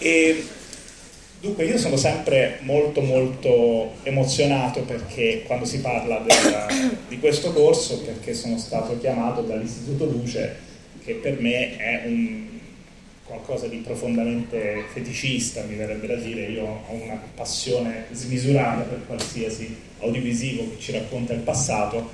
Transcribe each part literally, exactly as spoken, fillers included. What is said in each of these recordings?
E dunque io sono sempre molto molto emozionato perché quando si parla della, di questo corso, perché sono stato chiamato dall'Istituto Luce, che per me è un qualcosa di profondamente feticista, mi verrebbe da dire. Io ho una passione smisurata per qualsiasi audiovisivo che ci racconta il passato,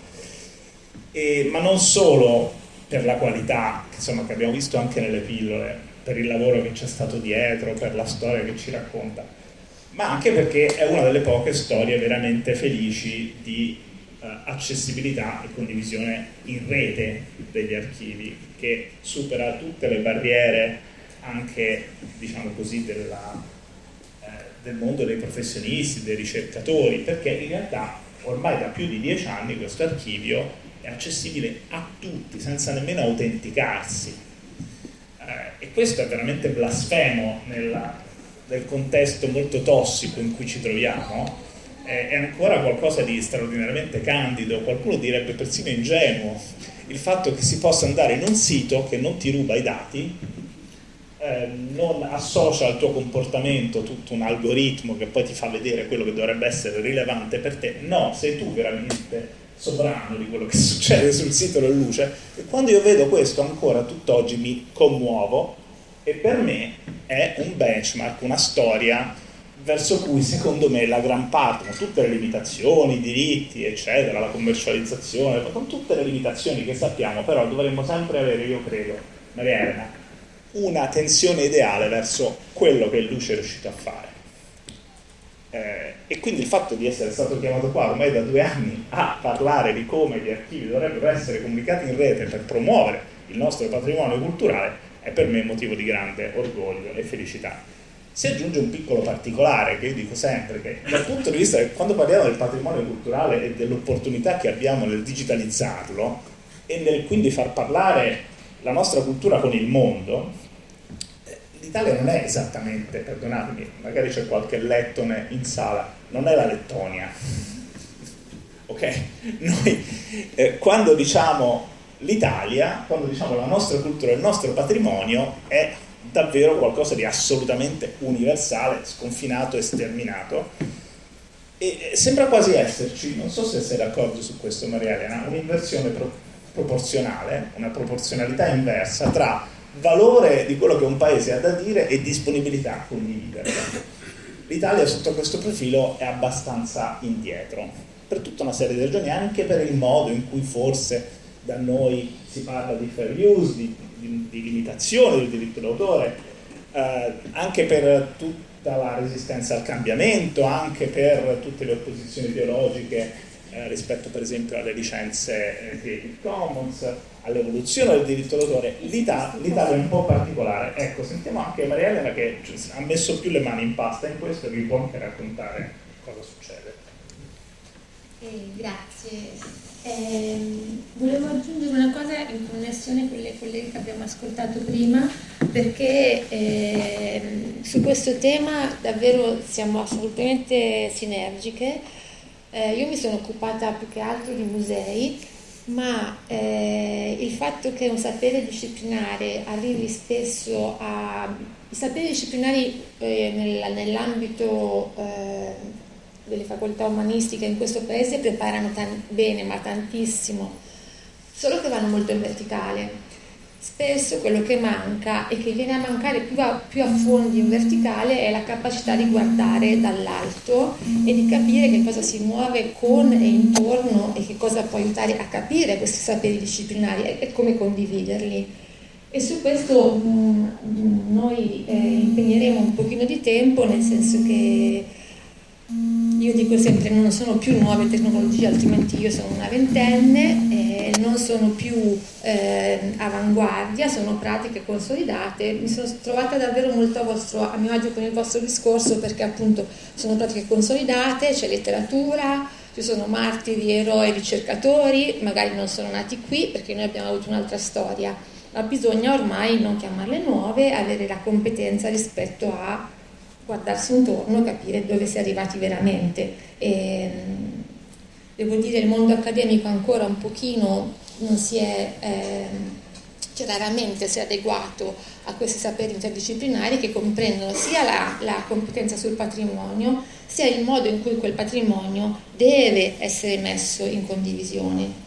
e, ma non solo per la qualità, insomma, che abbiamo visto anche nelle pillole, per il lavoro che c'è stato dietro, per la storia che ci racconta, ma anche perché è una delle poche storie veramente felici di uh, accessibilità e condivisione in rete degli archivi, che supera tutte le barriere anche, diciamo così, della, eh, del mondo dei professionisti, dei ricercatori, perché in realtà ormai da più di dieci anni questo archivio è accessibile a tutti, senza nemmeno autenticarsi. Eh, e questo è veramente blasfemo nella, nel contesto molto tossico in cui ci troviamo. Eh, è ancora qualcosa di straordinariamente candido, qualcuno direbbe persino ingenuo, il fatto che si possa andare in un sito che non ti ruba i dati, eh, non associa al tuo comportamento tutto un algoritmo che poi ti fa vedere quello che dovrebbe essere rilevante per te. No, sei tu veramente sovrano di quello che succede sul sito del Luce. E quando io vedo questo ancora tutt'oggi mi commuovo, e per me è un benchmark, una storia verso cui secondo me la gran parte, con tutte le limitazioni, i diritti eccetera, la commercializzazione, con tutte le limitazioni che sappiamo, però dovremmo sempre avere, io credo, Maria Elena, una tensione ideale verso quello che il Luce è riuscito a fare. Eh, e quindi il fatto di essere stato chiamato qua ormai da due anni a parlare di come gli archivi dovrebbero essere comunicati in rete per promuovere il nostro patrimonio culturale è per me motivo di grande orgoglio e felicità. Si aggiunge un piccolo particolare che io dico sempre, che dal punto di vista che quando parliamo del patrimonio culturale e dell'opportunità che abbiamo nel digitalizzarlo e nel quindi far parlare la nostra cultura con il mondo, l'Italia non è esattamente, perdonatemi, magari c'è qualche lettone in sala, non è la Lettonia, ok? Noi eh, quando diciamo l'Italia, quando diciamo la nostra cultura, il nostro patrimonio, è davvero qualcosa di assolutamente universale, sconfinato e sterminato, e sembra quasi esserci, non so se sei d'accordo su questo Maria Elena, un'inversione pro- proporzionale, una proporzionalità inversa tra valore di quello che un paese ha da dire e disponibilità a condividere. L'Italia sotto questo profilo è abbastanza indietro, per tutta una serie di ragioni, anche per il modo in cui forse da noi si parla di fair use, di, di, di limitazione del diritto d'autore, eh, anche per tutta la resistenza al cambiamento, anche per tutte le opposizioni ideologiche eh, rispetto per esempio alle licenze eh, Creative Commons, all'evoluzione del diritto d'autore. L'Italia, l'Italia è un po' particolare. Ecco, sentiamo anche Maria Elena che ha messo più le mani in pasta in questo e vi può anche raccontare cosa succede. Eh, grazie. Eh, volevo aggiungere una cosa in connessione con le colleghe che abbiamo ascoltato prima, perché eh, su questo tema davvero siamo assolutamente sinergiche. Eh, io mi sono occupata più che altro di musei, ma eh, il fatto che un sapere disciplinare arrivi spesso a... I saperi disciplinari eh, nel, nell'ambito eh, delle facoltà umanistiche in questo paese preparano tan- bene, ma tantissimo, solo che vanno molto in verticale. Spesso quello che manca e che viene a mancare più a, più a fondi in verticale è la capacità di guardare dall'alto e di capire che cosa si muove con e intorno e che cosa può aiutare a capire questi saperi disciplinari e, e come condividerli. E su questo mh, noi eh, impegneremo un pochino di tempo, nel senso che io dico sempre non sono più nuove tecnologie, altrimenti io sono una ventenne, eh, non sono più eh, avanguardia, sono pratiche consolidate. Mi sono trovata davvero molto a, vostro, a mio agio con il vostro discorso, perché appunto sono pratiche consolidate, c'è letteratura, ci sono martiri, eroi, ricercatori, magari non sono nati qui perché noi abbiamo avuto un'altra storia, ma bisogna ormai non chiamarle nuove, avere la competenza rispetto a guardarsi intorno, capire dove si è arrivati veramente. E, devo dire, il mondo accademico ancora un pochino non si è eh, che raramente si è adeguato a questi saperi interdisciplinari che comprendono sia la, la competenza sul patrimonio, sia il modo in cui quel patrimonio deve essere messo in condivisione.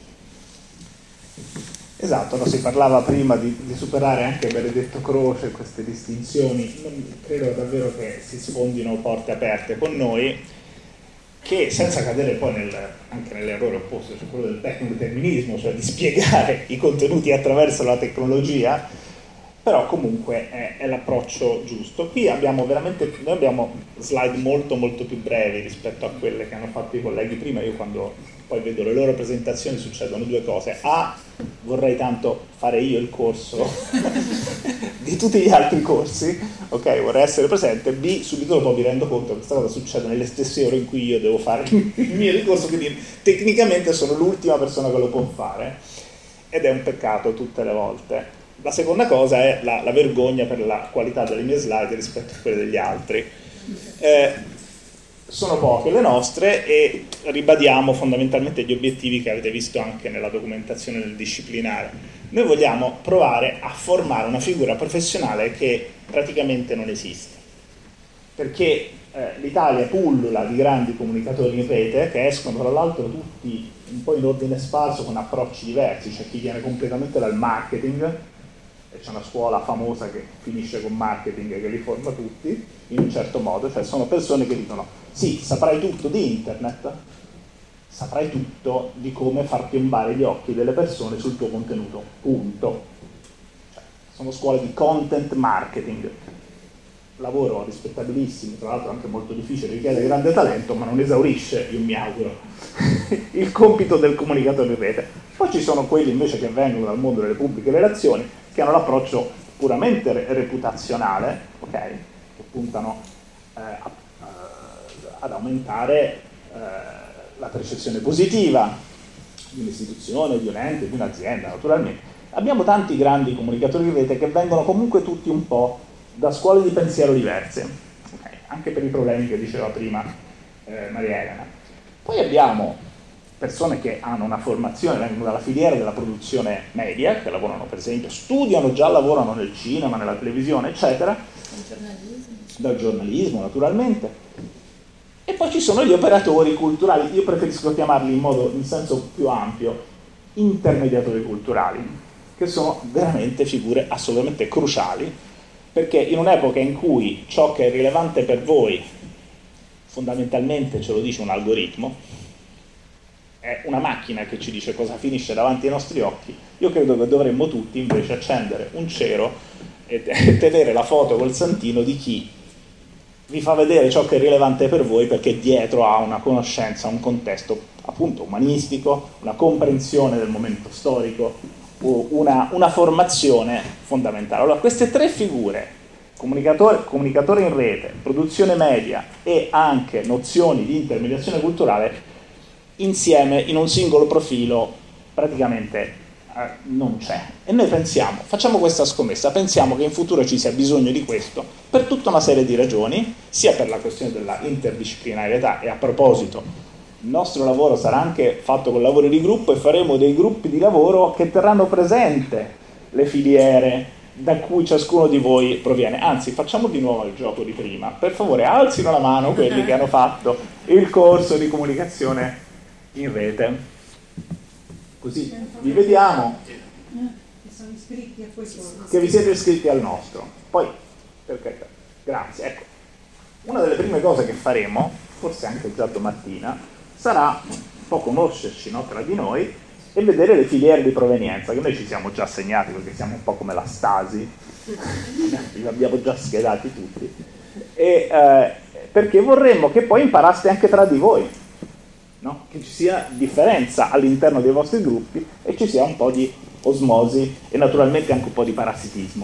Esatto, no, si parlava prima di, di superare anche Benedetto Croce queste distinzioni, non credo davvero che si sfondino porte aperte con noi, che senza cadere poi nel, anche nell'errore opposto, cioè quello del tecnodeterminismo, cioè di spiegare i contenuti attraverso la tecnologia, però comunque è, è l'approccio giusto. Qui abbiamo veramente, noi abbiamo slide molto molto più brevi rispetto a quelle che hanno fatto i colleghi prima. Io quando poi vedo le loro presentazioni succedono due cose: A, vorrei tanto fare io il corso di tutti gli altri corsi, ok, vorrei essere presente. B, subito dopo mi rendo conto che questa cosa succede nelle stesse ore in cui io devo fare il mio ricorso, quindi tecnicamente sono l'ultima persona che lo può fare, ed è un peccato tutte le volte. La seconda cosa è la, la vergogna per la qualità delle mie slide rispetto a quelle degli altri. Eh, sono poche le nostre e ribadiamo fondamentalmente gli obiettivi che avete visto anche nella documentazione del disciplinare. Noi vogliamo provare a formare una figura professionale che praticamente non esiste, perché eh, l'Italia pullula di grandi comunicatori in rete che escono tra l'altro tutti un po' in ordine sparso con approcci diversi. C'è chi viene completamente dal marketing, e c'è una scuola famosa che finisce con marketing e che li forma tutti in un certo modo, cioè sono persone che dicono sì, saprai tutto di internet, saprai tutto di come far piombare gli occhi delle persone sul tuo contenuto, punto. Cioè, sono scuole di content marketing, lavoro rispettabilissimo, tra l'altro anche molto difficile, richiede grande talento, ma non esaurisce, io mi auguro, il compito del comunicatore in rete. Poi ci sono quelli invece che vengono dal mondo delle pubbliche relazioni, che hanno l'approccio puramente reputazionale, ok, che puntano eh, a, a, ad aumentare eh, la percezione positiva di un'istituzione, di un ente, di un'azienda, naturalmente. Abbiamo tanti grandi comunicatori in rete che vengono comunque tutti un po' da scuole di pensiero diverse, okay, anche per i problemi che diceva prima eh, Maria Elena. Poi abbiamo persone che hanno una formazione, vengono dalla filiera della produzione media, che lavorano per esempio, studiano, già lavorano nel cinema, nella televisione, eccetera, dal giornalismo, dal giornalismo naturalmente. E poi ci sono gli operatori culturali, io preferisco chiamarli in modo, in senso più ampio, intermediatori culturali, che sono veramente figure assolutamente cruciali, perché in un'epoca in cui ciò che è rilevante per voi fondamentalmente ce lo dice un algoritmo, è una macchina che ci dice cosa finisce davanti ai nostri occhi, io credo che dovremmo tutti invece accendere un cero e tenere la foto col santino di chi vi fa vedere ciò che è rilevante per voi, perché dietro ha una conoscenza, un contesto appunto umanistico, una comprensione del momento storico, una, una formazione fondamentale. Allora queste tre figure, comunicatore, comunicatore in rete, produzione media e anche nozioni di intermediazione culturale, insieme in un singolo profilo praticamente eh, non c'è. E noi pensiamo, facciamo questa scommessa, pensiamo che in futuro ci sia bisogno di questo per tutta una serie di ragioni, sia per la questione della interdisciplinarietà, e a proposito il nostro lavoro sarà anche fatto con lavori di gruppo e faremo dei gruppi di lavoro che terranno presente le filiere da cui ciascuno di voi proviene. Anzi, facciamo di nuovo il gioco di prima, per favore alzino la mano quelli che hanno fatto il corso di comunicazione in rete, così vi vediamo che sono iscritti a questo, che vi siete iscritti al nostro. Poi, per carità, grazie. Ecco, una delle prime cose che faremo, forse anche già domattina, sarà un po' conoscerci, no, tra di noi e vedere le filiere di provenienza, che noi ci siamo già segnati perché siamo un po' come la Stasi, li abbiamo già schedati tutti, e eh, perché vorremmo che poi imparaste anche tra di voi, no? Che ci sia differenza all'interno dei vostri gruppi e ci sia un po' di osmosi e naturalmente anche un po' di parassitismo.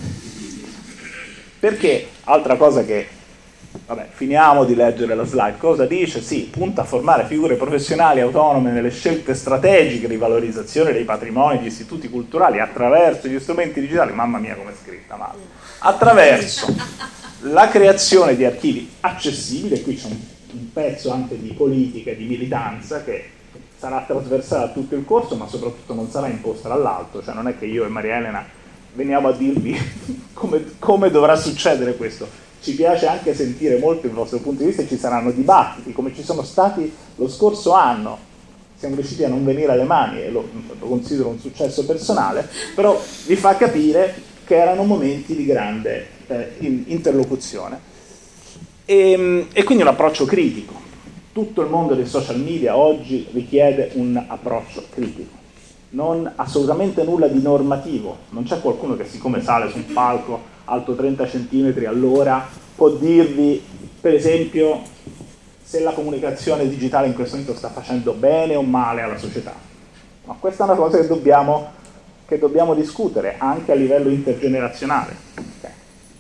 Perché, altra cosa che, vabbè, finiamo di leggere la slide, cosa dice? Sì, punta a formare figure professionali autonome nelle scelte strategiche di valorizzazione dei patrimoni degli istituti culturali attraverso gli strumenti digitali, mamma mia come è scritta male, attraverso la creazione di archivi accessibili, e qui c'è un un pezzo anche di politica e di militanza che sarà trasversale a tutto il corso, ma soprattutto non sarà imposta dall'alto, cioè non è che io e Maria Elena veniamo a dirvi come, come dovrà succedere questo. Ci piace anche sentire molto il vostro punto di vista e ci saranno dibattiti, come ci sono stati lo scorso anno. Siamo riusciti a non venire alle mani e lo, lo considero un successo personale, però vi fa capire che erano momenti di grande eh, in, interlocuzione. E, e quindi un approccio critico. Tutto il mondo dei social media oggi richiede un approccio critico. Non assolutamente nulla di normativo, non c'è qualcuno che siccome sale su un palco alto trenta centimetri all'ora può dirvi, per esempio, se la comunicazione digitale in questo momento sta facendo bene o male alla società. Ma questa è una cosa che dobbiamo, che dobbiamo discutere anche a livello intergenerazionale. Okay.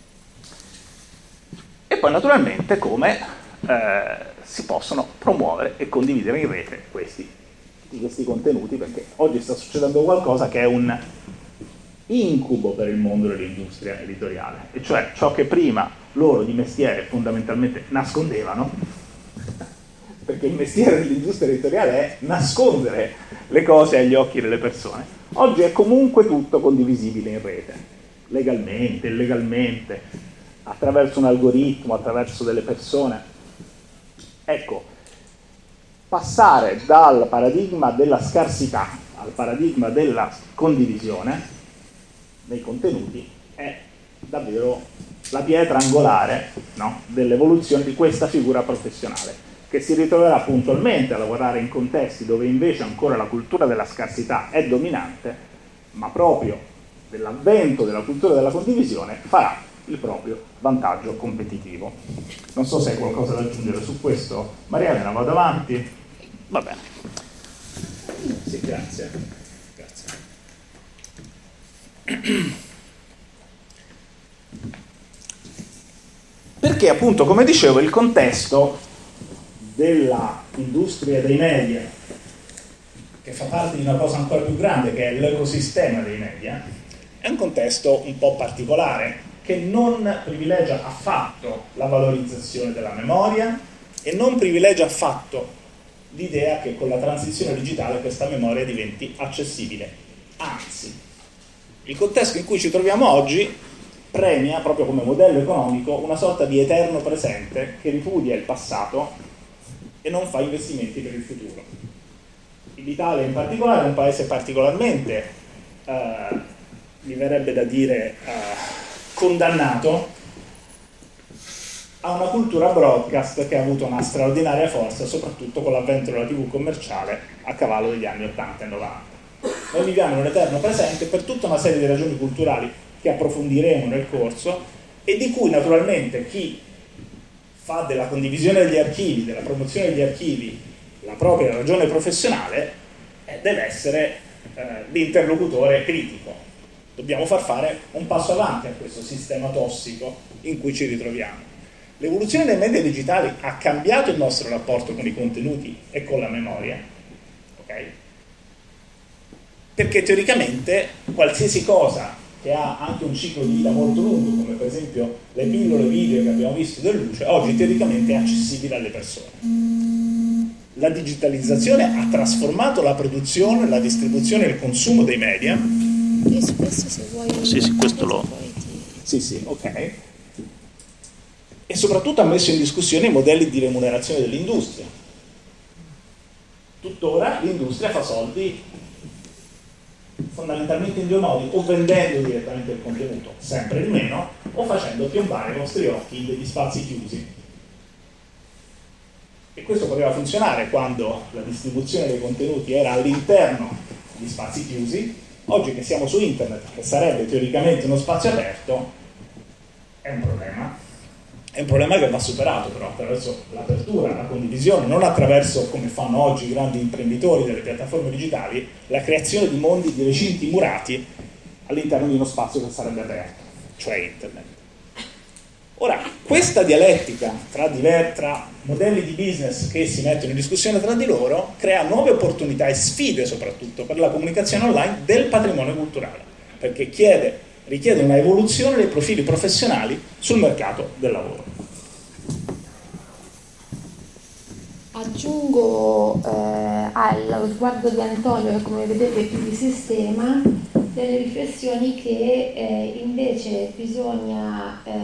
E poi naturalmente come eh, si possono promuovere e condividere in rete questi di questi contenuti, perché oggi sta succedendo qualcosa che è un incubo per il mondo dell'industria editoriale, e cioè ciò che prima loro di mestiere fondamentalmente nascondevano, perché il mestiere dell'industria editoriale è nascondere le cose agli occhi delle persone, oggi è comunque tutto condivisibile in rete, legalmente, illegalmente, attraverso un algoritmo, attraverso delle persone. Ecco, passare dal paradigma della scarsità al paradigma della condivisione dei contenuti è davvero la pietra angolare, no, dell'evoluzione di questa figura professionale, che si ritroverà puntualmente a lavorare in contesti dove invece ancora la cultura della scarsità è dominante, ma proprio dell'avvento della cultura della condivisione farà il proprio vantaggio competitivo. Non so se hai qualcosa da aggiungere su questo. Maria Elena, vado avanti? Va bene. Sì, grazie. Grazie. Perché appunto, come dicevo, il contesto della industria dei media, che fa parte di una cosa ancora più grande che è l'ecosistema dei media, è un contesto un po' particolare, che non privilegia affatto la valorizzazione della memoria e non privilegia affatto l'idea che con la transizione digitale questa memoria diventi accessibile. Anzi, il contesto in cui ci troviamo oggi premia, proprio come modello economico, una sorta di eterno presente che ripudia il passato e non fa investimenti per il futuro. L'Italia in particolare è un paese particolarmente, eh, mi verrebbe da dire, eh, condannato a una cultura broadcast che ha avuto una straordinaria forza, soprattutto con l'avvento della tivù commerciale a cavallo degli anni ottanta e novanta. Noi viviamo in un eterno presente per tutta una serie di ragioni culturali che approfondiremo nel corso e di cui naturalmente chi fa della condivisione degli archivi, della promozione degli archivi, la propria ragione professionale, eh, deve essere eh, l'interlocutore critico. Dobbiamo far fare un passo avanti a questo sistema tossico in cui ci ritroviamo. L'evoluzione dei media digitali ha cambiato il nostro rapporto con i contenuti e con la memoria, ok? Perché teoricamente qualsiasi cosa che ha anche un ciclo di vita molto lungo, come per esempio le pillole video che abbiamo visto del Luce, oggi teoricamente è accessibile alle persone. La digitalizzazione ha trasformato la produzione, la distribuzione e il consumo dei media. E su questo se vuoi... Sì, sì, questo lo... Sì, sì, ok. E soprattutto ha messo in discussione i modelli di remunerazione dell'industria. Tuttora l'industria fa soldi fondamentalmente in due modi, o vendendo direttamente il contenuto, sempre di meno, o facendo piombare i vostri occhi in degli spazi chiusi. E questo poteva funzionare quando la distribuzione dei contenuti era all'interno di spazi chiusi. Oggi che siamo su internet, che sarebbe teoricamente uno spazio aperto, è un problema. È un problema che va superato però attraverso l'apertura, la condivisione, non attraverso, come fanno oggi i grandi imprenditori delle piattaforme digitali, la creazione di mondi, di recinti murati all'interno di uno spazio che sarebbe aperto, cioè internet. Ora, questa dialettica tra, diver- tra modelli di business che si mettono in discussione tra di loro crea nuove opportunità e sfide soprattutto per la comunicazione online del patrimonio culturale, perché chiede richiede una evoluzione dei profili professionali sul mercato del lavoro. aggiungo eh, allo sguardo di Antonio, che come vedete è più di sistema, delle riflessioni che eh, invece bisogna, eh,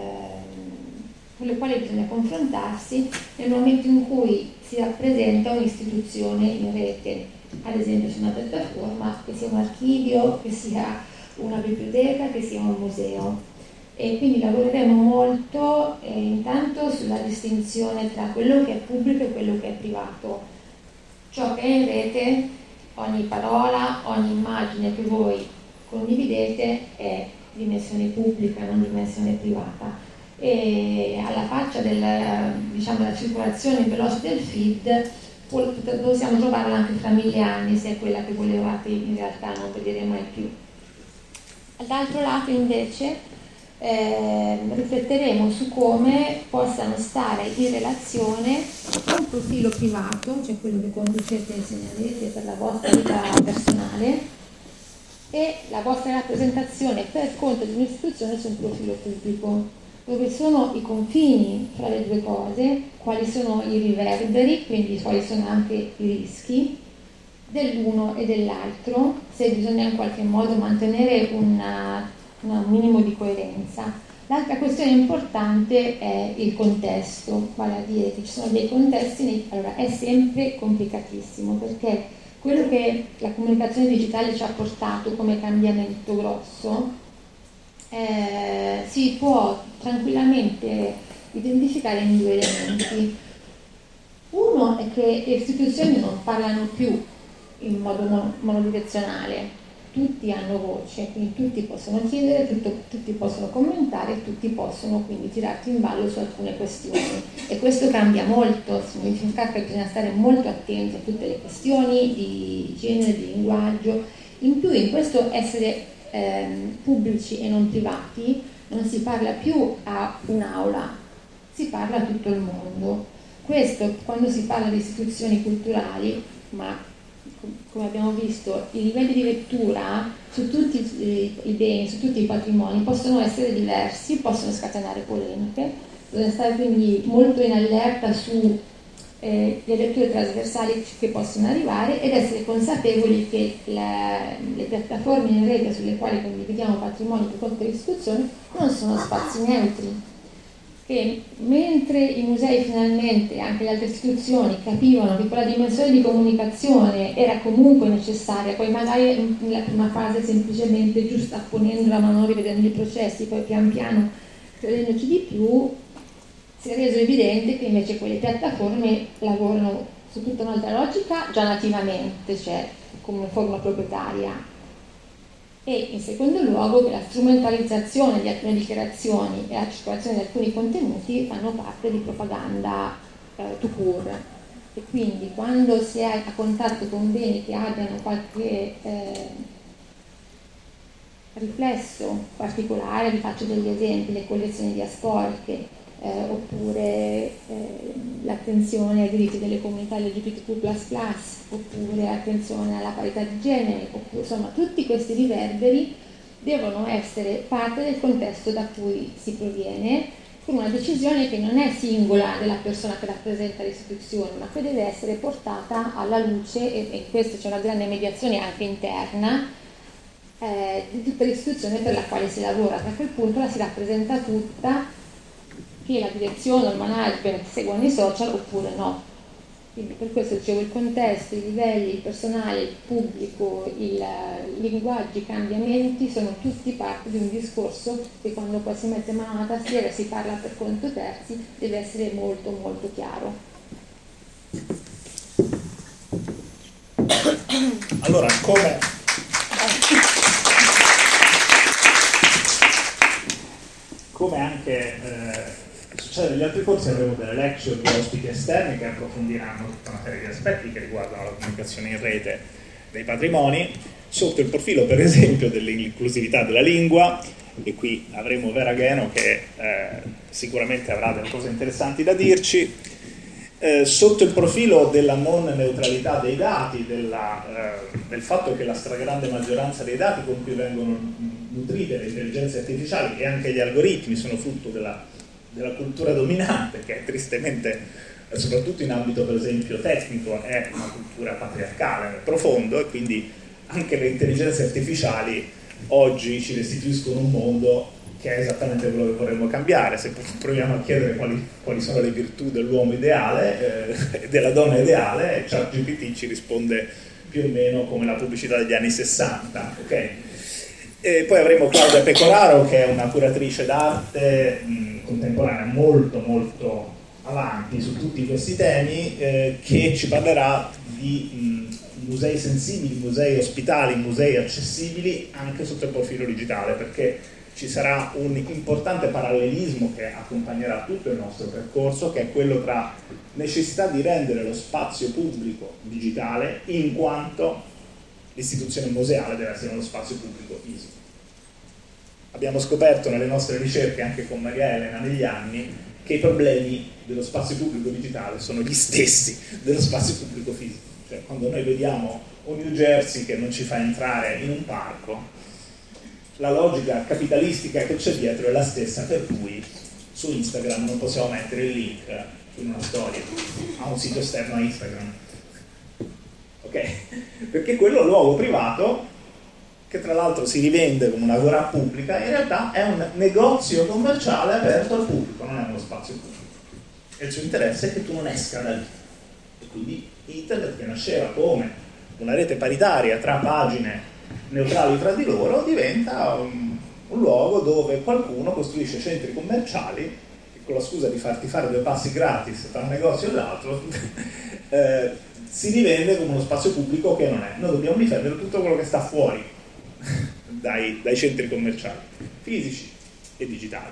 con le quali bisogna confrontarsi nel momento in cui si rappresenta un'istituzione in rete, ad esempio su una piattaforma, che sia un archivio, che sia una biblioteca, che sia un museo. E quindi lavoreremo molto eh, intanto sulla distinzione tra quello che è pubblico e quello che è privato. Ciò che è in rete, ogni parola, ogni immagine che voi condividete è dimensione pubblica, non dimensione privata. E alla faccia del, diciamo, della circolazione veloce del feed possiamo trovarla anche fra mille anni, se è quella che volevate in realtà non vedere mai più. Dall'altro lato invece Eh, rifletteremo su come possano stare in relazione un profilo privato, cioè quello che conducete e segnalerete per la vostra vita personale, e la vostra rappresentazione per conto di un'istituzione su un profilo pubblico, dove sono i confini fra le due cose, quali sono i riverberi, quindi quali sono anche i rischi dell'uno e dell'altro, se bisogna in qualche modo mantenere una un minimo di coerenza. L'altra questione importante è il contesto, vale a dire che ci sono dei contesti, allora è sempre complicatissimo, perché quello che la comunicazione digitale ci ha portato come cambiamento grosso eh, si può tranquillamente identificare in due elementi. Uno è che le istituzioni non parlano più in modo monodirezionale, tutti hanno voce, quindi tutti possono chiedere, tutto, tutti possono commentare, tutti possono quindi tirarti in ballo su alcune questioni, e questo cambia molto, significa che bisogna stare molto attenti a tutte le questioni di genere, di linguaggio. In più, in questo essere ehm, pubblici e non privati, non si parla più a un'aula, si parla a tutto il mondo. Questo, quando si parla di istituzioni culturali, ma come abbiamo visto, i livelli di lettura su tutti i beni, su tutti i patrimoni possono essere diversi, possono scatenare polemiche, bisogna stare quindi molto in allerta su eh, le letture trasversali che possono arrivare, ed essere consapevoli che le, le piattaforme in rete sulle quali condividiamo patrimoni per conto dell'istituzione non sono spazi neutri, che mentre i musei finalmente, anche le altre istituzioni, capivano che quella dimensione di comunicazione era comunque necessaria, poi magari nella prima fase semplicemente giusto apponendo la mano, rivedendo i processi, poi pian piano credendoci di più, si è reso evidente che invece quelle piattaforme lavorano su tutta un'altra logica già nativamente, cioè come forma proprietaria. E in secondo luogo che la strumentalizzazione di alcune dichiarazioni e la circolazione di alcuni contenuti fanno parte di propaganda eh, tout court, e quindi quando si è a contatto con beni che abbiano qualche eh, riflesso particolare, vi faccio degli esempi: le collezioni di asporche, eh, oppure eh, l'attenzione ai diritti delle comunità L G B T Q plus plus, oppure attenzione alla parità di genere, oppure, insomma, tutti questi riverberi devono essere parte del contesto da cui si proviene, con una decisione che non è singola della persona che rappresenta l'istituzione, ma che deve essere portata alla luce, e, e in questo c'è una grande mediazione anche interna eh, di tutta l'istituzione per la quale si lavora, perché a quel punto la si rappresenta tutta, che la direzione o il management seguono i social oppure no. Quindi per questo dicevo, il contesto, i livelli, il personale, il pubblico, il, i linguaggi, i cambiamenti sono tutti parte di un discorso che, quando poi si mette mano alla tastiera e si parla per conto terzi, deve essere molto molto chiaro. Allora, come come anche eh, succede negli altri corsi, avremo delle lecture di ospiti esterni che approfondiranno tutta una serie di aspetti che riguardano la comunicazione in rete dei patrimoni, sotto il profilo per esempio dell'inclusività della lingua, e qui avremo Vera Gheno che eh, sicuramente avrà delle cose interessanti da dirci, eh, sotto il profilo della non neutralità dei dati, della, eh, del fatto che la stragrande maggioranza dei dati con cui vengono nutrite le intelligenze artificiali e anche gli algoritmi sono frutto della della cultura dominante, che è tristemente soprattutto in ambito per esempio tecnico, è una cultura patriarcale nel profondo, e quindi anche le intelligenze artificiali oggi ci restituiscono un mondo che è esattamente quello che vorremmo cambiare. Se proviamo a chiedere quali, quali sono le virtù dell'uomo ideale e eh, della donna ideale, ChatGPT ci risponde più o meno come la pubblicità degli anni sessanta, ok? E poi avremo Claudia Pecoraro, che è una curatrice d'arte mh, contemporanea molto molto avanti su tutti questi temi, eh, che ci parlerà di mh, musei sensibili, musei ospitali, musei accessibili anche sotto il profilo digitale, perché ci sarà un importante parallelismo che accompagnerà tutto il nostro percorso, che è quello tra necessità di rendere lo spazio pubblico digitale in quanto l'istituzione museale deve essere uno spazio pubblico fisico. Abbiamo scoperto nelle nostre ricerche, anche con Maria Elena, negli anni, che i problemi dello spazio pubblico digitale sono gli stessi dello spazio pubblico fisico. Cioè, quando noi vediamo un New Jersey che non ci fa entrare in un parco, la logica capitalistica che c'è dietro è la stessa per cui su Instagram non possiamo mettere il link in una storia a un sito esterno a Instagram, ok? Perché quello è un luogo privato che tra l'altro si rivende come una agorà pubblica, in realtà è un negozio commerciale aperto al pubblico, non è uno spazio pubblico, e il suo interesse è che tu non esca da lì. E quindi internet, che nasceva come una rete paritaria tra pagine neutrali tra di loro, diventa un, un luogo dove qualcuno costruisce centri commerciali che, con la scusa di farti fare due passi gratis tra un negozio e l'altro, eh, si rivende come uno spazio pubblico che non è. Noi dobbiamo difendere tutto quello che sta fuori dai, dai centri commerciali fisici e digitali.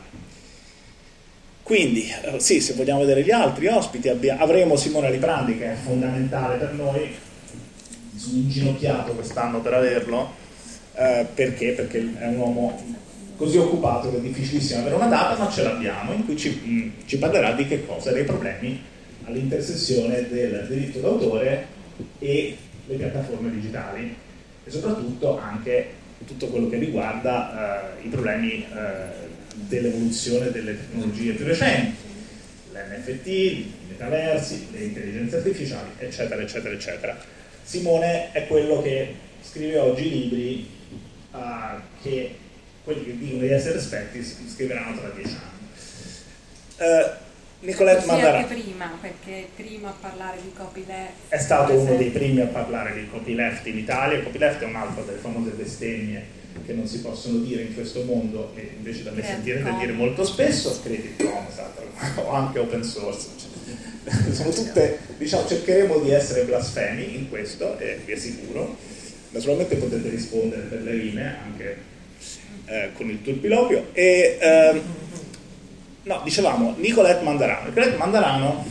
Quindi eh, sì, se vogliamo vedere gli altri ospiti, abbiamo, avremo Simona Liprandi, che è fondamentale per noi. Sono inginocchiato quest'anno per averlo, eh, perché? Perché è un uomo così occupato che è difficilissimo avere una data, ma ce l'abbiamo, in cui ci, mh, ci parlerà di che cosa? Dei problemi all'intersezione del diritto d'autore e le piattaforme digitali, e soprattutto anche tutto quello che riguarda eh, i problemi eh, dell'evoluzione delle tecnologie più recenti, l'N F T, i metaversi, le intelligenze artificiali, eccetera, eccetera, eccetera. Simone è quello che scrive oggi libri uh, che quelli che dicono di essere esperti scriveranno tra dieci anni. Uh, Nicolette Mandarano anche prima, perché prima a parlare di copyleft è stato uno dei primi a parlare di copyleft in Italia. Copyleft è un'altra delle famose bestemmie che non si possono dire in questo mondo, e invece da me sentirete dire molto spesso. Creative Commons o anche open source, cioè, sono tutte, diciamo, cercheremo di essere blasfemi in questo, e vi assicuro. Naturalmente potete rispondere per le rime anche eh, con il turpiloquio. E ehm, no, dicevamo Nicolette Mandarano. Nicolette Mandarano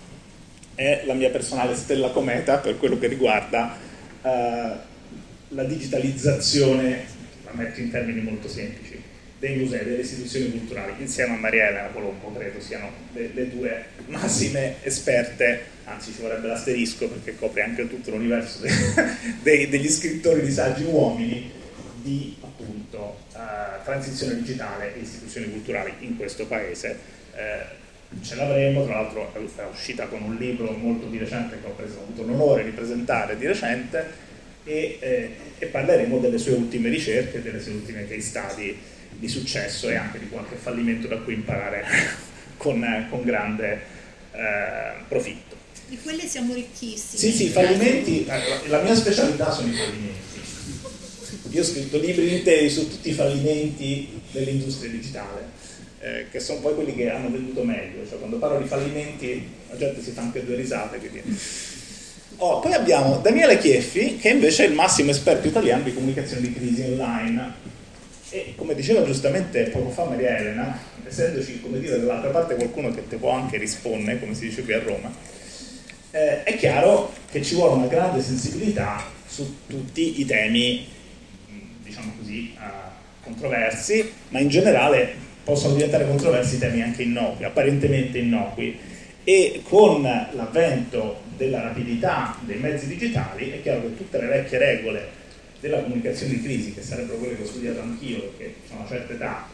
è la mia personale stella cometa per quello che riguarda eh, la digitalizzazione, la metto in termini molto semplici, dei musei, delle istituzioni culturali, insieme a Maria Elena Colombo. Credo siano le, le due massime esperte, anzi ci vorrebbe l'asterisco perché copre anche tutto l'universo dei, dei, degli scrittori di saggi uomini di appunto uh, transizione digitale e istituzioni culturali in questo paese. Uh, ce l'avremo, tra l'altro è uscita con un libro molto di recente che ho, preso, ho avuto l'onore di presentare di recente, e, eh, e parleremo delle sue ultime ricerche, delle sue ultime case study di successo e anche di qualche fallimento da cui imparare con, con grande eh, profitto. Di quelle siamo ricchissimi. Sì, sì, fallimenti, la mia specialità sono i fallimenti. Io ho scritto libri interi su tutti i fallimenti dell'industria digitale, eh, che sono poi quelli che hanno venduto meglio. Cioè, quando parlo di fallimenti la gente si fa anche due risate. Quindi... Oh, poi abbiamo Daniele Chieffi, che invece è il massimo esperto italiano di comunicazione di crisi online. E come diceva giustamente poco fa Maria Elena, essendoci, come dire, dall'altra parte qualcuno che te può anche rispondere, come si dice qui a Roma, eh, è chiaro che ci vuole una grande sensibilità su tutti i temi, diciamo così, uh, controversi, ma in generale possono diventare controversi temi anche innocui, apparentemente innocui, e con l'avvento della rapidità dei mezzi digitali è chiaro che tutte le vecchie regole della comunicazione di crisi, che sarebbero quelle che ho studiato anch'io, perché a una certa età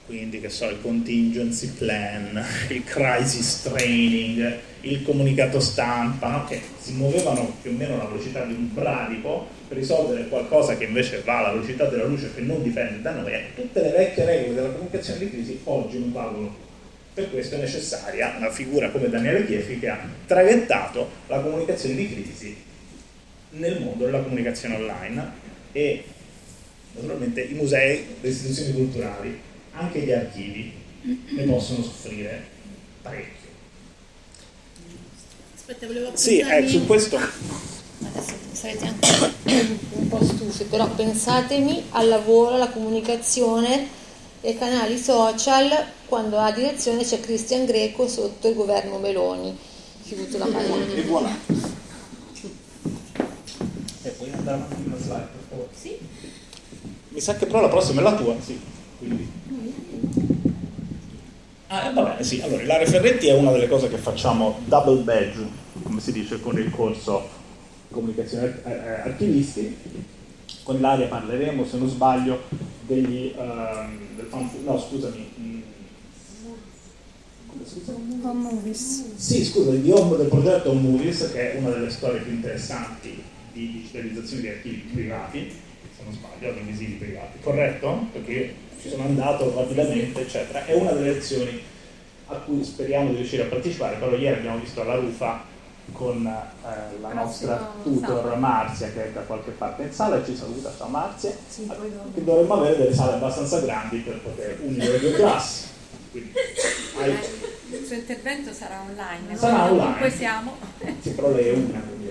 quindi che so, il contingency plan, il crisis training, il comunicato stampa, no? Che si muovevano più o meno alla velocità di un bradipo per risolvere qualcosa che invece va alla velocità della luce, che non dipende da noi. Tutte le vecchie regole della comunicazione di crisi oggi non valgono. Per questo è necessaria una figura come Daniele Chieffi, che ha traghettato la comunicazione di crisi nel mondo della comunicazione online, e naturalmente i musei, le istituzioni culturali, anche gli archivi ne possono soffrire parecchio. Aspetta, volevo Sì, eh, su questo adesso sarete anche un po' stufi, però pensatemi al lavoro, alla comunicazione e ai canali social quando a direzione c'è Cristian Greco sotto il governo Meloni. Fiuto la e buona. E puoi andare avanti una slide, per favore? Sì. Mi sa che però la prossima è la tua, sì. Quindi. Ah, eh, va bene, sì. Allora, l'area Ferretti è una delle cose che facciamo double badge, come si dice, con il corso di comunicazione archivisti. Con l'area parleremo, se non sbaglio, degli uh, del fan, no, scusami. Mh, come si dice? Home Movies. Sì, scusa, di home, del progetto Home Movies, che è una delle storie più interessanti di digitalizzazione di archivi privati, se non sbaglio, di visivi privati, corretto? Perché ci sono andato rapidamente, eccetera. È una delle lezioni a cui speriamo di riuscire a partecipare, però ieri abbiamo visto alla Rufa con eh, la nostra tutor Marzia, che è da qualche parte in sala, e ci saluta, ciao Marzia, Sì, poi dopo. che dovremmo avere delle sale abbastanza grandi per poter unire le due classi. Quindi, hai... Il suo intervento sarà online, sarà noi online. Comunque siamo. Sì, però lei è una, quindi...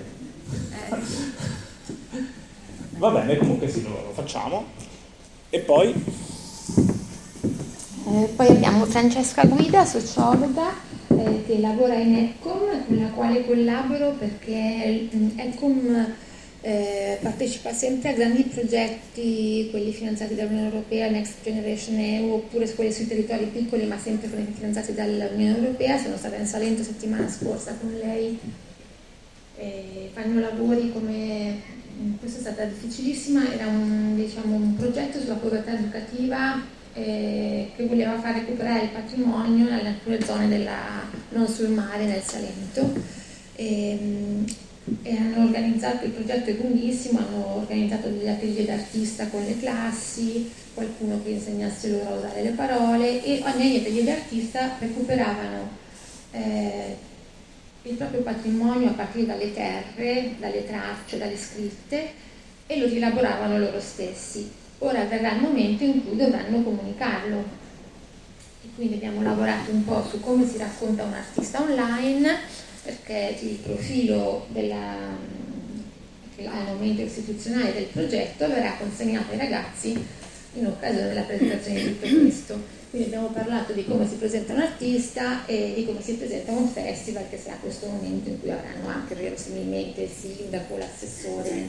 Eh. Va bene, comunque sì, lo, lo facciamo. E poi? Eh, poi abbiamo Francesca Guida, sociologa, eh, che lavora in ECCOM, con la quale collaboro perché ECCOM eh, partecipa sempre a grandi progetti, quelli finanziati dall'Unione Europea, Next Generation E U, oppure quelli sui territori piccoli ma sempre finanziati dall'Unione Europea. Sono stata in Salento settimana scorsa con lei, eh, fanno lavori come... Questa è stata difficilissima, era un, diciamo, un progetto sulla povertà educativa eh, che voleva far recuperare il patrimonio in alcune zone della, non sul mare, nel Salento. E, e hanno organizzato, il progetto è lunghissimo, hanno organizzato degli atelier d'artista con le classi, qualcuno che insegnasse loro a usare le parole, e negli atelier d'artista recuperavano eh, il proprio patrimonio a partire dalle terre, dalle tracce, dalle scritte, e lo rielaboravano loro stessi. Ora verrà il momento in cui dovranno comunicarlo, e quindi abbiamo lavorato un po' su come si racconta un artista online, perché il profilo della, al momento istituzionale del progetto verrà consegnato ai ragazzi in occasione della presentazione di tutto questo. Quindi abbiamo parlato di come si presenta un artista e di come si presenta un festival, che sarà questo momento in cui avranno anche verosimilmente il sindaco, l'assessore.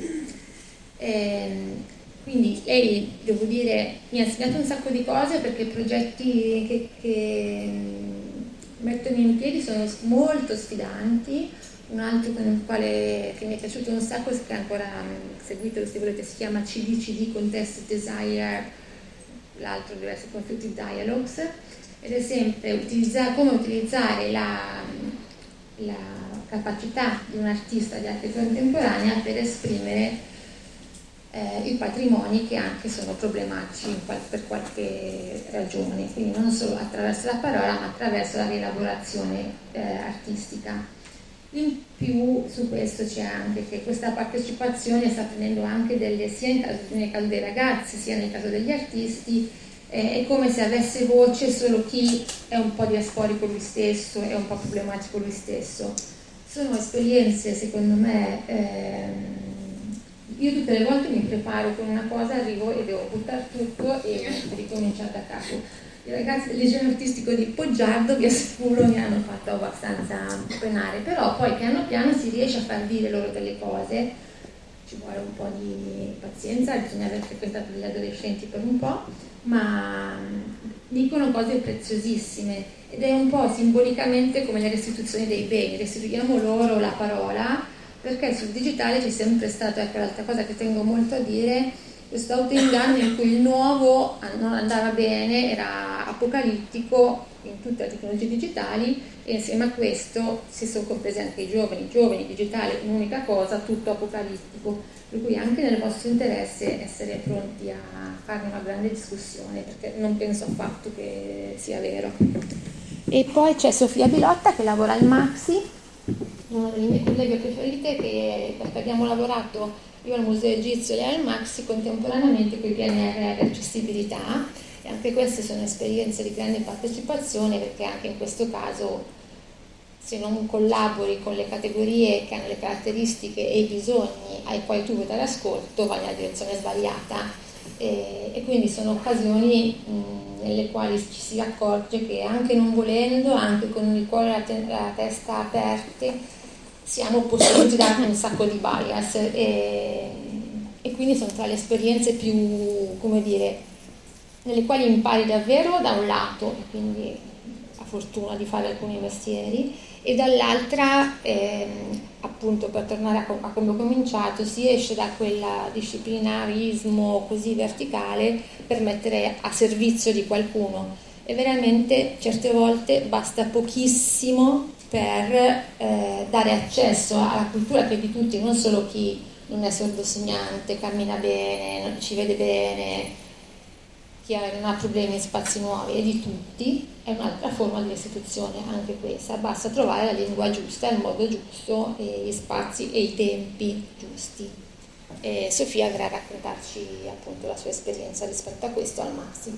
E quindi lei, devo dire, mi ha insegnato un sacco di cose, perché progetti che, che mettono in piedi sono molto sfidanti. Un altro con il quale, che mi è piaciuto un sacco, che ancora seguito, se volete, si chiama C D C D, Contested Desire, l'altro deve essere Conflicted Dialogues, ed è sempre utilizzare, come utilizzare la, la capacità di un artista di arte contemporanea per esprimere eh, i patrimoni che anche sono problematici qual- per qualche ragione, quindi non solo attraverso la parola ma attraverso la rielaborazione eh, artistica. In più su questo c'è anche che questa partecipazione sta prendendo anche delle, sia in caso, nel caso dei ragazzi sia nel caso degli artisti, eh, è come se avesse voce solo chi è un po' diasporico lui stesso, è un po' problematico lui stesso. Sono esperienze, secondo me, ehm, io tutte le volte mi preparo con una cosa, arrivo e devo buttare tutto e ricominciare da capo. I ragazzi del liceo artistico di Poggiardo, vi assicuro, mi hanno fatto abbastanza penare, però poi piano piano si riesce a far dire loro delle cose, ci vuole un po' di pazienza, bisogna aver frequentato degli adolescenti per un po', ma dicono cose preziosissime, ed è un po' simbolicamente come la restituzione dei beni, restituiamo loro la parola, perché sul digitale c'è sempre stato, ecco l'altra cosa che tengo molto a dire, questo autoinganno in cui il nuovo non andava bene, era apocalittico in tutte le tecnologie digitali, e insieme a questo si sono compresi anche i giovani, giovani, digitale, un'unica cosa, tutto apocalittico, per cui anche nel vostro interesse essere pronti a fare una grande discussione, perché non penso affatto che sia vero. E poi c'è Sofia Bilotta che lavora al Maxi, una delle mie colleghe preferite, che, perché abbiamo lavorato io al Museo Egizio e lei al Maxi contemporaneamente con i P N R R accessibilità, e anche queste sono esperienze di grande partecipazione, perché anche in questo caso, se non collabori con le categorie che hanno le caratteristiche e i bisogni ai quali tu vuoi dare ascolto, vai nella direzione sbagliata, e, e quindi sono occasioni mh, nelle quali ci si accorge che anche non volendo, anche con il cuore e la, te- la testa aperte, siamo posseduti da un sacco di bias, e, e quindi sono tra le esperienze più, come dire, nelle quali impari davvero da un lato, e quindi la fortuna di fare alcuni mestieri, e dall'altra ehm, appunto, per tornare a, com- a come ho cominciato, si esce da quel disciplinarismo così verticale per mettere a servizio di qualcuno, e veramente certe volte basta pochissimo per eh, dare accesso alla cultura che è di tutti, non solo chi non è sordosegnante, cammina bene, non ci vede bene, chi non ha problemi in spazi nuovi, è di tutti, è un'altra forma di restituzione anche questa, basta trovare la lingua giusta, il modo giusto, e gli spazi e i tempi giusti. E Sofia verrà a raccontarci appunto la sua esperienza rispetto a questo al Maxi.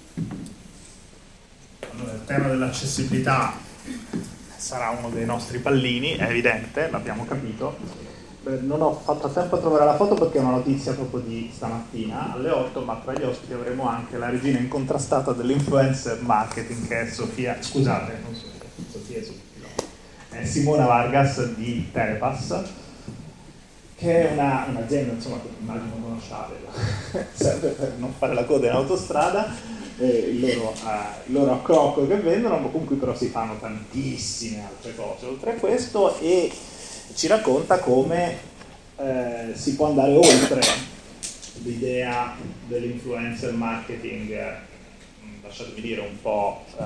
Allora, il tema dell'accessibilità sarà uno dei nostri pallini, è evidente, l'abbiamo capito. Non ho fatto a tempo a trovare la foto perché è una notizia proprio di stamattina alle otto, ma tra gli ospiti avremo anche la regina incontrastata dell'influencer marketing, che è Sofia, scusate, non Sofia, Sofia, Sofia, è Simona Vargas di Telepass, che è una, un'azienda, insomma, che immagino conosciate, serve per non fare la coda in autostrada, eh, il, loro, uh, il loro accrocco che vendono, con cui però si fanno tantissime altre cose oltre a questo, e ci racconta come eh, si può andare oltre l'idea dell'influencer marketing, eh, lasciatemi dire un po' eh,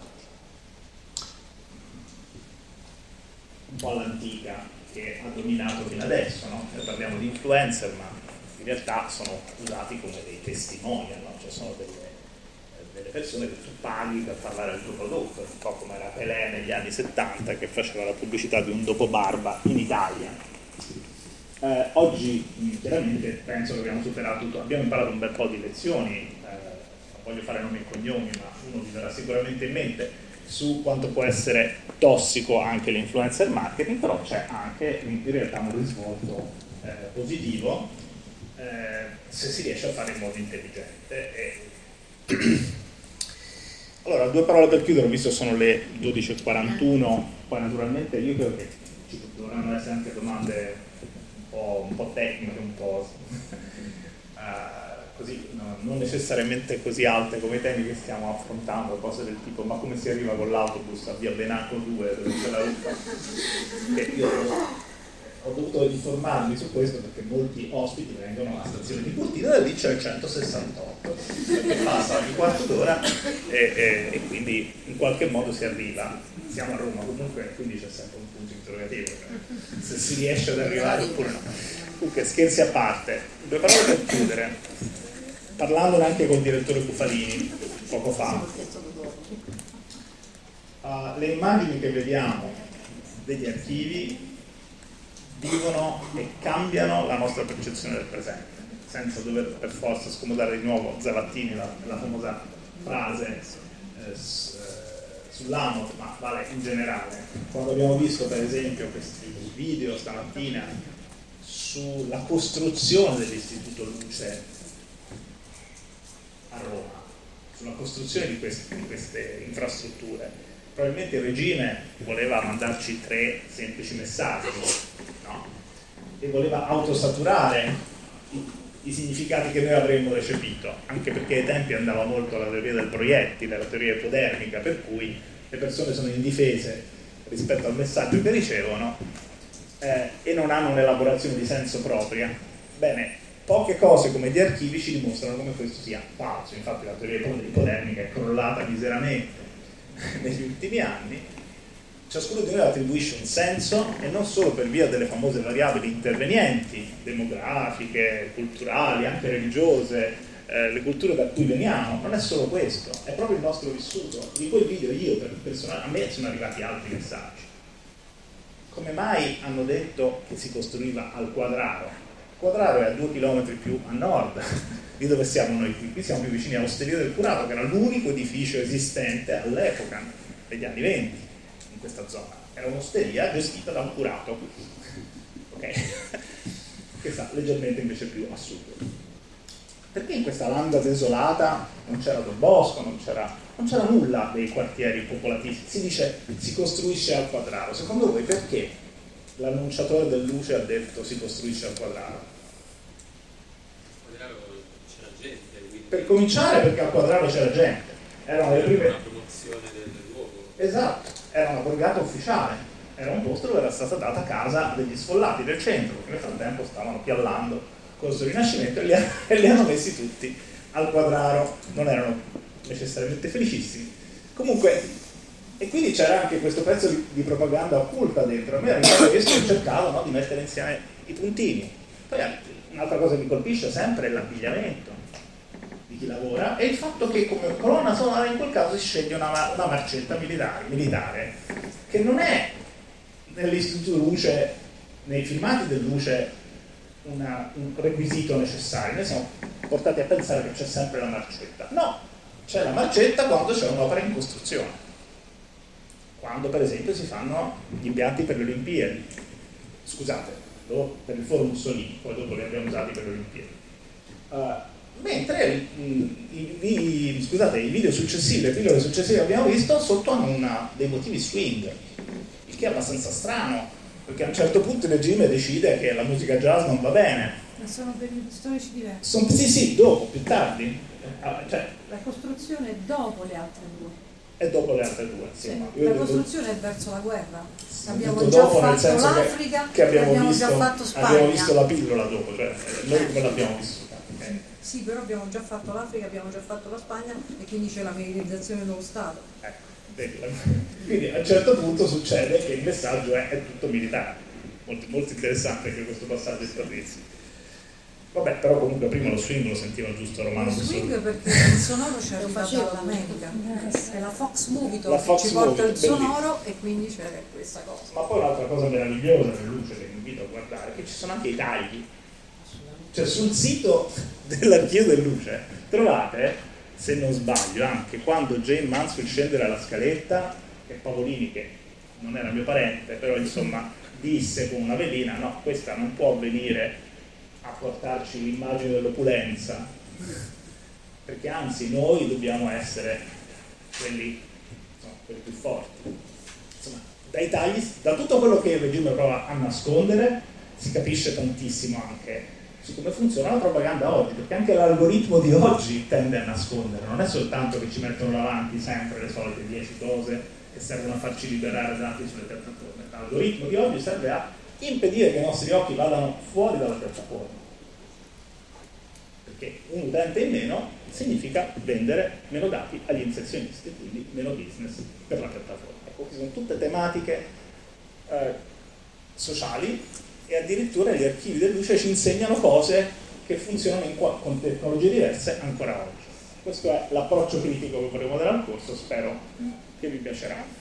un po' all'antica, che ha dominato fino adesso, no? Noi parliamo di influencer, ma in realtà sono usati come dei testimonial, no? Cioè sono delle, delle persone che tu paghi per parlare del tuo prodotto, un po' come era Pelé negli anni settanta che faceva la pubblicità di un dopo barba in Italia. Eh, oggi chiaramente penso che abbiamo superato tutto, abbiamo imparato un bel po' di lezioni, eh, non voglio fare nomi e cognomi, ma uno vi verrà sicuramente in mente su quanto può essere tossico anche l'influencer marketing, però c'è anche in realtà un risvolto eh, positivo eh, se si riesce a fare in modo intelligente. E... Allora, due parole per chiudere, visto che sono le dodici e quarantuno, poi naturalmente io credo che ci dovranno essere anche domande un po', un po' tecniche, un po' uh, così, no, non necessariamente così alte come i temi che stiamo affrontando, cose del tipo ma come si arriva con l'autobus a via Benacco due dove c'è la ruffa, che io ho dovuto informarmi su questo perché molti ospiti vengono alla stazione di Cortina e lì c'è il centosessantotto che passa ogni quarto d'ora e, e, e quindi in qualche modo si arriva. Siamo a Roma comunque, quindi c'è sempre un punto interrogativo, cioè, se si riesce ad arrivare oppure no. Comunque, scherzi a parte, due parole per chiudere, parlandone anche col direttore Bufalini poco fa. Uh, le immagini che vediamo degli archivi vivono e cambiano la nostra percezione del presente, senza dover per forza scomodare di nuovo Zavattini, la, la famosa frase eh, s, eh, sull'Amot, ma vale in generale. Quando abbiamo visto per esempio questi video stamattina sulla costruzione dell'Istituto Luce a Roma, sulla costruzione di queste, di queste infrastrutture, probabilmente il regime voleva mandarci tre semplici messaggi, no? E voleva autosaturare i, i significati che noi avremmo recepito, anche perché ai tempi andava molto la teoria del proiettile, la teoria ipodermica, per cui le persone sono indifese rispetto al messaggio che ricevono eh, e non hanno un'elaborazione di senso propria. Bene, poche cose come gli archivi ci dimostrano come questo sia falso. Infatti la teoria ipodermica è crollata miseramente negli ultimi anni. Ciascuno di noi attribuisce un senso, e non solo per via delle famose variabili intervenienti, demografiche, culturali, anche religiose, eh, le culture da cui veniamo. Non è solo questo, è proprio il nostro vissuto. Di quel video io, per personale, a me sono arrivati altri messaggi. Come mai hanno detto che si costruiva al Quadraro? Il Quadraro è a due chilometri più a nord di dove siamo noi qui. Qui siamo più vicini a Osteria del Curato, che era l'unico edificio esistente all'epoca, negli anni venti. Questa zona era un'osteria gestita da un curato, ok? Che sta leggermente invece più a sud. Perché in questa landa desolata non c'era Don Bosco, non c'era, non c'era nulla dei quartieri popolatissimi? Si dice si costruisce al Quadraro. Secondo voi perché l'annunciatore del Luce ha detto si costruisce al Quadraro? Al Quadraro c'era gente. Quindi... Per cominciare, perché al Quadraro c'era gente. Erano le prime... una promozione del luogo. Esatto, era una borgata ufficiale, era un posto dove era stata data casa degli sfollati del centro, che nel frattempo stavano piallando Corso Rinascimento e li, e li hanno messi tutti al Quadraro, non erano necessariamente felicissimi. Comunque, e quindi c'era anche questo pezzo di, di propaganda occulta dentro. A me era questo, ho cercato, no, di mettere insieme i puntini. Poi un'altra cosa che mi colpisce sempre è l'abbigliamento di chi lavora, e il fatto che come colonna sonora in quel caso si sceglie una, una marcetta militare, militare, che non è nell'Istituto Luce, nei filmati del Luce, una, un requisito necessario. Noi siamo portati a pensare che c'è sempre la marcetta. No, c'è la marcetta quando c'è un'opera in costruzione, quando per esempio si fanno gli impianti per le Olimpiadi, scusate, per il Foro Mussolini, poi dopo li abbiamo usati per le Olimpiadi. Uh, Mentre i, i, scusate, i video successivi, le pillole successive che abbiamo visto sotto hanno una, dei motivi swing, il che è abbastanza strano, perché a un certo punto il regime decide che la musica jazz non va bene. Ma sono periodi storici diversi. Sono, sì, sì, dopo, più tardi. Cioè, la costruzione è dopo le altre due. È dopo le altre due, sì, insomma. la costruzione è verso la guerra. Sì, abbiamo già dopo, fatto l'Africa, che, che abbiamo, abbiamo visto, già fatto Spagna. Abbiamo visto la pillola dopo, cioè noi come l'abbiamo vissuta. Okay. Sì, però abbiamo già fatto l'Africa, abbiamo già fatto la Spagna, e quindi c'è la militarizzazione dello Stato. Ecco, quindi a un certo punto succede che il messaggio è, è tutto militare. Molto, molto interessante anche questo passaggio di Torrizzi. Vabbè, però comunque prima lo swing lo sentiva giusto Romano. Lo swing perché il sonoro ci arriva dall'America, è la Fox Movie che ci porta il sonoro, e quindi c'è questa cosa. Ma poi un'altra cosa meravigliosa nel Luce che vi invito a guardare è che ci sono anche i tagli. Cioè sul sito dell'archivio del Luce trovate, se non sbaglio, anche quando Jane Mansfield scende dalla scaletta, che Pavolini, che non era mio parente, però insomma disse con una velina: no, questa non può venire a portarci l'immagine dell'opulenza, perché anzi noi dobbiamo essere quelli, insomma, quelli più forti. Insomma, dai tagli, da tutto quello che il regime prova a nascondere, si capisce tantissimo anche su come funziona la propaganda oggi, perché anche l'algoritmo di oggi tende a nascondere. Non è soltanto che ci mettono davanti sempre le solite dieci cose che servono a farci liberare dati sulle piattaforme. L'algoritmo di oggi serve a impedire che i nostri occhi vadano fuori dalla piattaforma, perché un utente in meno significa vendere meno dati agli inserzionisti, quindi meno business per la piattaforma. Ecco, queste sono tutte tematiche eh, sociali, e addirittura gli archivi del Luce ci insegnano cose che funzionano in qua, con tecnologie diverse ancora oggi. Questo è l'approccio critico che vorremmo dare al corso, spero che vi piacerà.